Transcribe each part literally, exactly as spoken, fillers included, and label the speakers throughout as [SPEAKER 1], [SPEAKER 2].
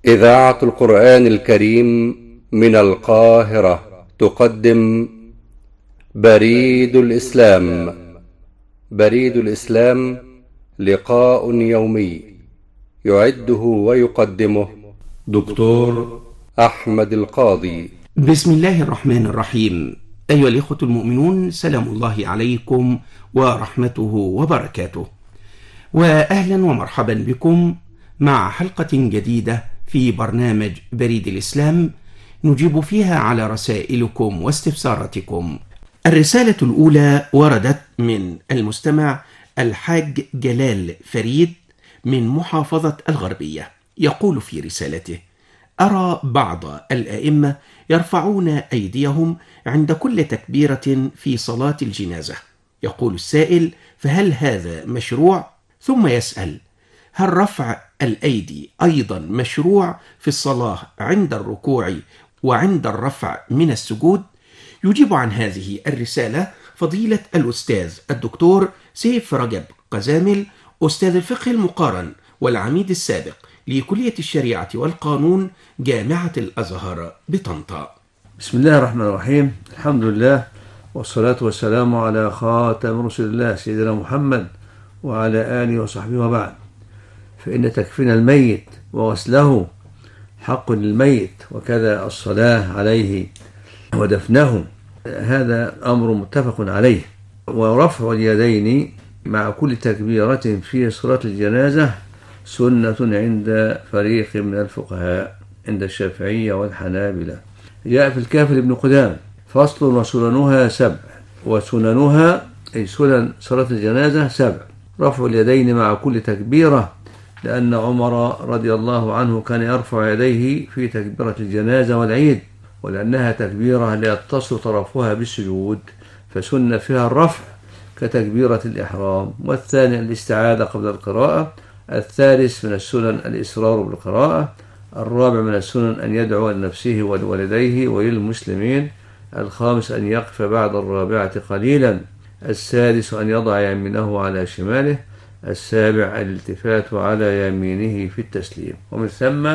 [SPEAKER 1] إذاعة القرآن الكريم من القاهرة تقدم بريد الإسلام. بريد الإسلام لقاء يومي يعده ويقدمه دكتور أحمد القاضي.
[SPEAKER 2] بسم الله الرحمن الرحيم. أيها الإخوة المؤمنون، سلام الله عليكم ورحمته وبركاته، وأهلا ومرحبا بكم مع حلقة جديدة في برنامج بريد الإسلام نجيب فيها على رسائلكم واستفساراتكم. الرسالة الأولى وردت من المستمع الحاج جلال فريد من محافظة الغربية. يقول في رسالته: أرى بعض الأئمة يرفعون أيديهم عند كل تكبيرة في صلاة الجنازة. يقول السائل: فهل هذا مشروع؟ ثم يسأل: هل رفع الأيدي أيضا مشروع في الصلاة عند الركوع وعند الرفع من السجود؟ يجيب عن هذه الرسالة فضيلة الأستاذ الدكتور سيف رجب قزامل، أستاذ الفقه المقارن والعميد السابق لكلية الشريعة والقانون جامعة الأزهر بطنطا.
[SPEAKER 3] بسم الله الرحمن الرحيم. الحمد لله والصلاة والسلام على خاتم رسول الله سيدنا محمد وعلى آله وصحبه وبعد. فإن تكفين الميت وغسله حق للميت، وكذا الصلاة عليه ودفنه، هذا أمر متفق عليه. ورفع اليدين مع كل تكبيرة في صلاة الجنازة سنة عند فريق من الفقهاء، عند الشافعية والحنابلة. جاء في الكافي لابن قدامة: فصل وسننها سبع. وسننها أي سنن صلاة الجنازة سبع: رفع اليدين مع كل تكبيرة، لأن عمر رضي الله عنه كان يرفع يديه في تكبيرة الجنازة والعيد، ولأنها تكبيرة لا يتصل طرفها بالسجود فسن فيها الرفع كتكبيرة الإحرام. والثاني الاستعاذة قبل القراءة. الثالث من السنن الإسرار بالقراءة. الرابع من السنن أن يدعو لنفسه ولوالديه وللمسلمين. الخامس أن يقف بعد الرابعة قليلا. السادس أن يضع يمينه على شماله. السابع الالتفات على يمينه في التسليم. ومن ثم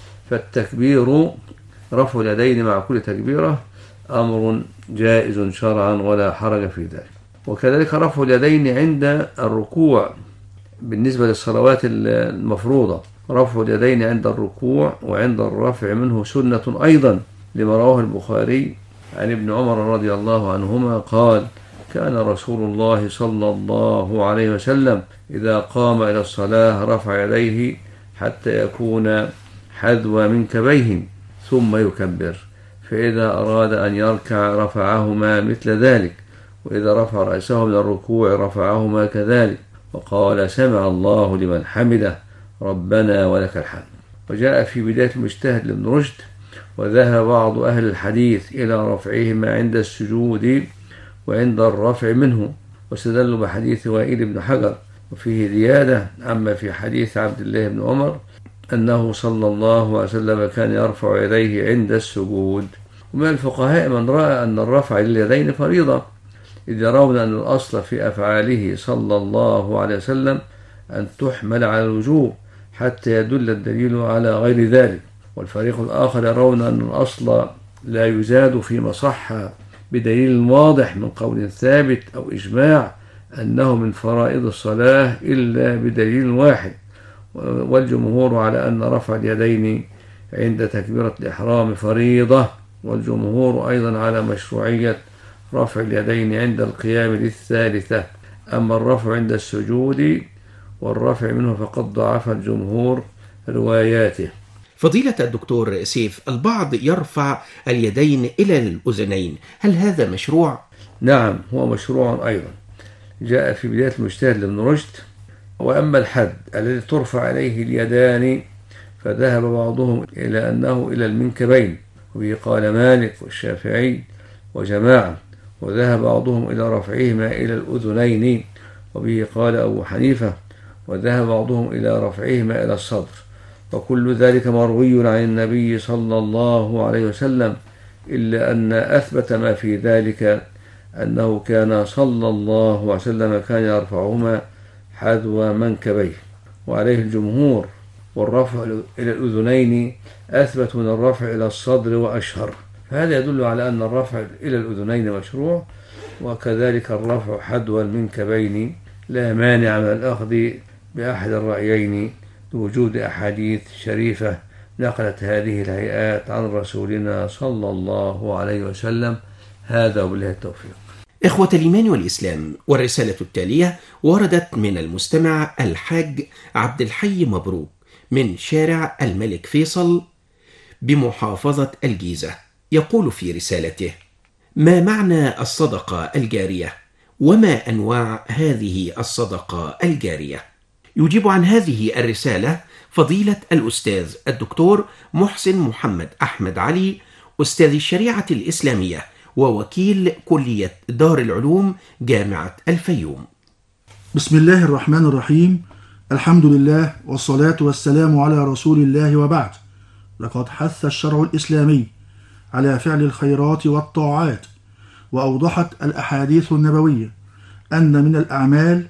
[SPEAKER 3] فالتكبير رفع اليدين مع كل تكبيرة أمر جائز شرعا ولا حرج في ذلك. وكذلك رفع اليدين عند الركوع بالنسبة للصلوات المفروضة. رفع اليدين عند الركوع وعند الرفع منه سنة أيضا، لما رواه البخاري عن ابن عمر رضي الله عنهما قال: كان رسول الله صلى الله عليه وسلم إذا قام إلى الصلاة رفع يديه حتى يكون حذو منكبيه ثم يكبر، فإذا أراد أن يركع رفعهما مثل ذلك، وإذا رفع رأسه من الركوع رفعهما كذلك، وقال: سمع الله لمن حمده ربنا ولك الحمد. وجاء في بداية المجتهد لابن رشد: وذهب بعض أهل الحديث إلى رفعهما عند السجود وعند الرفع منه، واستدلوا بحديث وائل بن حجر، وفيه زيادة عما في حديث عبد الله بن عمر أنه صلى الله عليه وسلم كان يرفع يديه عند السجود. ومن الفقهاء من رأى أن الرفع لليدين فريضة، إذ يرون أن الأصل في أفعاله صلى الله عليه وسلم أن تحمل على الوجوب حتى يدل الدليل على غير ذلك. والفريق الآخر يرون أن الأصل لا يزاد فيما صح بدليل واضح من قول ثابت أو إجماع أنه من فرائض الصلاة إلا بدليل واحد. والجمهور على أن رفع اليدين عند تكبيرة الإحرام فريضة، والجمهور أيضا على مشروعية رفع اليدين عند القيام للثالثة. أما الرفع عند السجود والرفع منه فقد ضعف الجمهور رواياته.
[SPEAKER 2] فضيلة الدكتور سيف، البعض يرفع اليدين إلى الأذنين، هل هذا مشروع؟
[SPEAKER 3] نعم، هو مشروع أيضا. جاء في بداية المجتهد لابن رشد: وأما الحد الذي ترفع عليه اليدان فذهب بعضهم إلى أنه إلى المنكبين، وبه قال مالك والشافعي وجماعة. وذهب بعضهم إلى رفعهما إلى الأذنين، وبه قال أبو حنيفة. وذهب بعضهم إلى رفعهما إلى الصدر. وكل ذلك مروي عن النبي صلى الله عليه وسلم، إلا أن أثبت ما في ذلك أنه كان صلى الله عليه وسلم كان يرفعهما حذو منكبيه. وعليه الجمهور، والرفع إلى الأذنين أثبت من الرفع إلى الصدر وأشهر، فهذا يدل على أن الرفع إلى الأذنين مشروع، وكذلك الرفع حدوى المنكبين لا مانع من الأخذ بأحد الرأيين لوجود أحاديث شريفة نقلت هذه الهيئات عن رسولنا صلى الله عليه وسلم. هذا وبالله التوفيق.
[SPEAKER 2] إخوة الإيمان والإسلام، والرسالة التالية وردت من المستمع الحاج عبد الحي مبروك من شارع الملك فيصل بمحافظة الجيزة. يقول في رسالته: ما معنى الصدقة الجارية؟ وما أنواع هذه الصدقة الجارية؟ يجيب عن هذه الرسالة فضيلة الأستاذ الدكتور محسن محمد أحمد علي، أستاذ الشريعة الإسلامية ووكيل كلية دار العلوم جامعة الفيوم.
[SPEAKER 4] بسم الله الرحمن الرحيم. الحمد لله والصلاة والسلام على رسول الله، وبعد. لقد حث الشرع الإسلامي على فعل الخيرات والطاعات، وأوضحت الأحاديث النبوية أن من الأعمال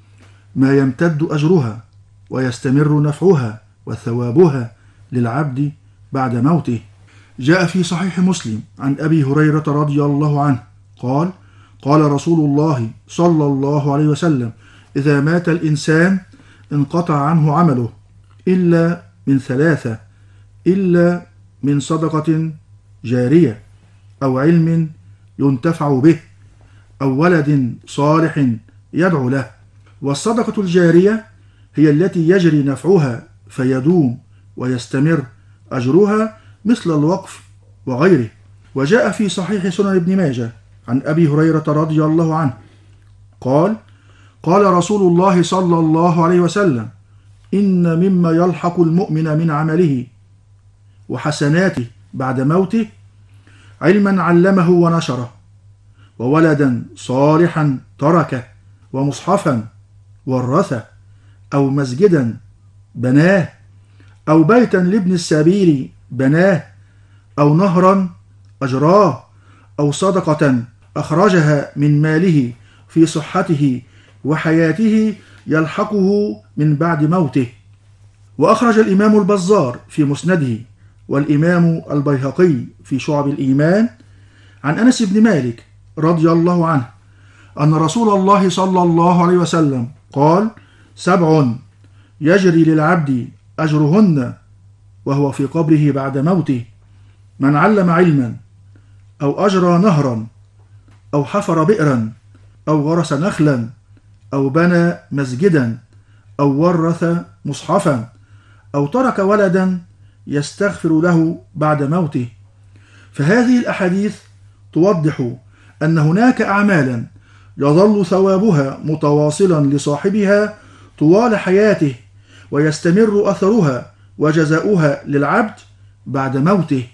[SPEAKER 4] ما يمتد أجرها ويستمر نفعها وثوابها للعبد بعد موته. جاء في صحيح مسلم عن أبي هريرة رضي الله عنه قال: قال رسول الله صلى الله عليه وسلم: إذا مات الإنسان انقطع عنه عمله إلا من ثلاثة، إلا من صدقة جارية أو علم ينتفع به أو ولد صالح يدعو له. والصدقة الجارية هي التي يجري نفعها فيدوم ويستمر أجرها، مثل الوقف وغيره. وجاء في صحيح سنن ابن ماجه عن أبي هريرة رضي الله عنه قال: قال رسول الله صلى الله عليه وسلم: إن مما يلحق المؤمن من عمله وحسناته بعد موته علما علمه ونشره، وولدا صالحا تركه، ومصحفا ورثه، أو مسجدا بناه، أو بيتا لابن السبيل بناه، أو نهرا أجراه، أو صدقة أخرجها من ماله في صحته وحياته يلحقه من بعد موته. وأخرج الإمام البزار في مسنده، والإمام البيهقي في شعب الإيمان، عن أنس بن مالك رضي الله عنه أن رسول الله صلى الله عليه وسلم قال: سبع يجري للعبد أجرهن وهو في قبره بعد موته: من علم علما، أو أجرى نهرا، أو حفر بئرا، أو غرس نخلا، أو بنى مسجدا، أو ورث مصحفا، أو ترك ولدا يستغفر له بعد موته. فهذه الأحاديث توضح أن هناك أعمالا يظل ثوابها متواصلا لصاحبها طوال حياته، ويستمر أثرها وجزاؤها للعبد بعد موته.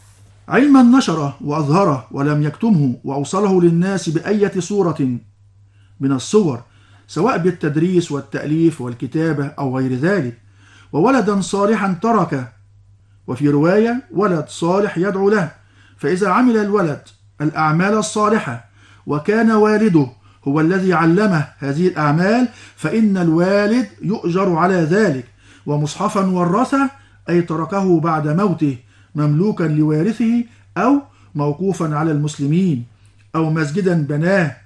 [SPEAKER 4] علما نشره وأظهره ولم يكتمه، وأوصله للناس بأية صورة من الصور، سواء بالتدريس والتأليف والكتابة أو غير ذلك. وولدا صالحا تركه، وفي رواية: ولد صالح يدعو له. فإذا عمل الولد الأعمال الصالحة وكان والده هو الذي علمه هذه الأعمال، فإن الوالد يؤجر على ذلك. ومصحفا ورثه، أي تركه بعد موته مملوكا لوارثه أو موقوفا على المسلمين. أو مسجدا بناه،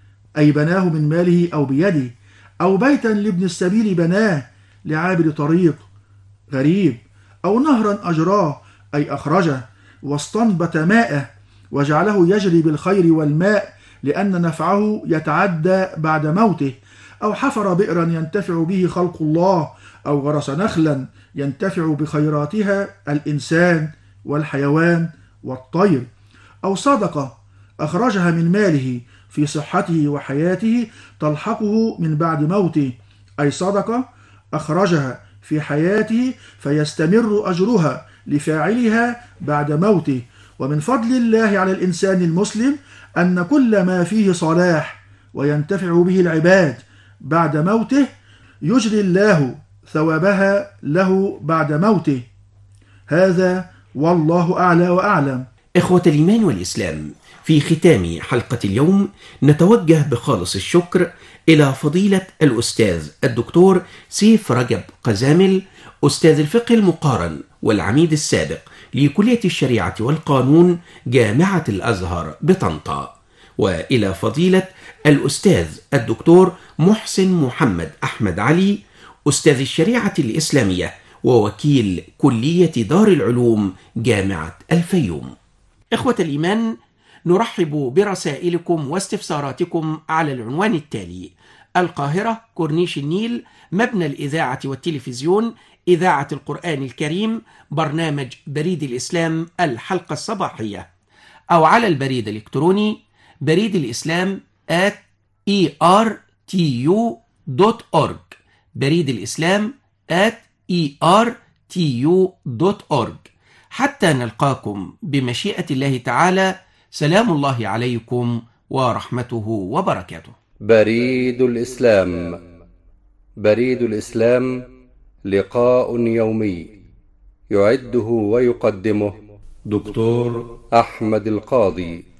[SPEAKER 4] أي بناه من ماله أو بيده. أو بيتا لابن السبيل بناه لعابر طريق غريب. أو نهرا أجراه، أي أخرجه واستنبت ماءه وجعله يجري بالخير والماء لأن نفعه يتعدى بعد موته. أو حفر بئرا ينتفع به خلق الله، أو غرس نخلا ينتفع بخيراتها الإنسان والحيوان والطير. أو صدقة أخرجها من ماله في صحته وحياته تلحقه من بعد موته، أي صدقة أخرجها في حياته فيستمر أجرها لفاعلها بعد موته. ومن فضل الله على الإنسان المسلم أن كل ما فيه صلاح وينتفع به العباد بعد موته يجري الله ثوابها له بعد موته. هذا والله أعلى وأعلم.
[SPEAKER 2] إخوة الإيمان والإسلام، في ختام حلقة اليوم نتوجه بخالص الشكر إلى فضيلة الأستاذ الدكتور سيف رجب قزامل، أستاذ الفقه المقارن والعميد السابق لكلية الشريعة والقانون جامعة الأزهر بطنطا، وإلى فضيلة الأستاذ الدكتور محسن محمد أحمد علي، أستاذ الشريعة الإسلامية ووكيل كلية دار العلوم جامعة الفيوم. إخوة الإيمان، نرحب برسائلكم واستفساراتكم على العنوان التالي: القاهرة، كورنيش النيل، مبنى الإذاعة والتلفزيون، إذاعة القرآن الكريم، برنامج بريد الإسلام الحلقة الصباحية، أو على البريد الإلكتروني بريد الإسلام at إي آر تي يو دوت أورج، بريد الإسلام at إي آر تي يو دوت أورج. حتى نلقاكم بمشيئة الله تعالى، سلام الله عليكم ورحمته وبركاته.
[SPEAKER 1] بريد الإسلام. بريد الإسلام لقاء يومي يعده ويقدمه دكتور أحمد القاضي.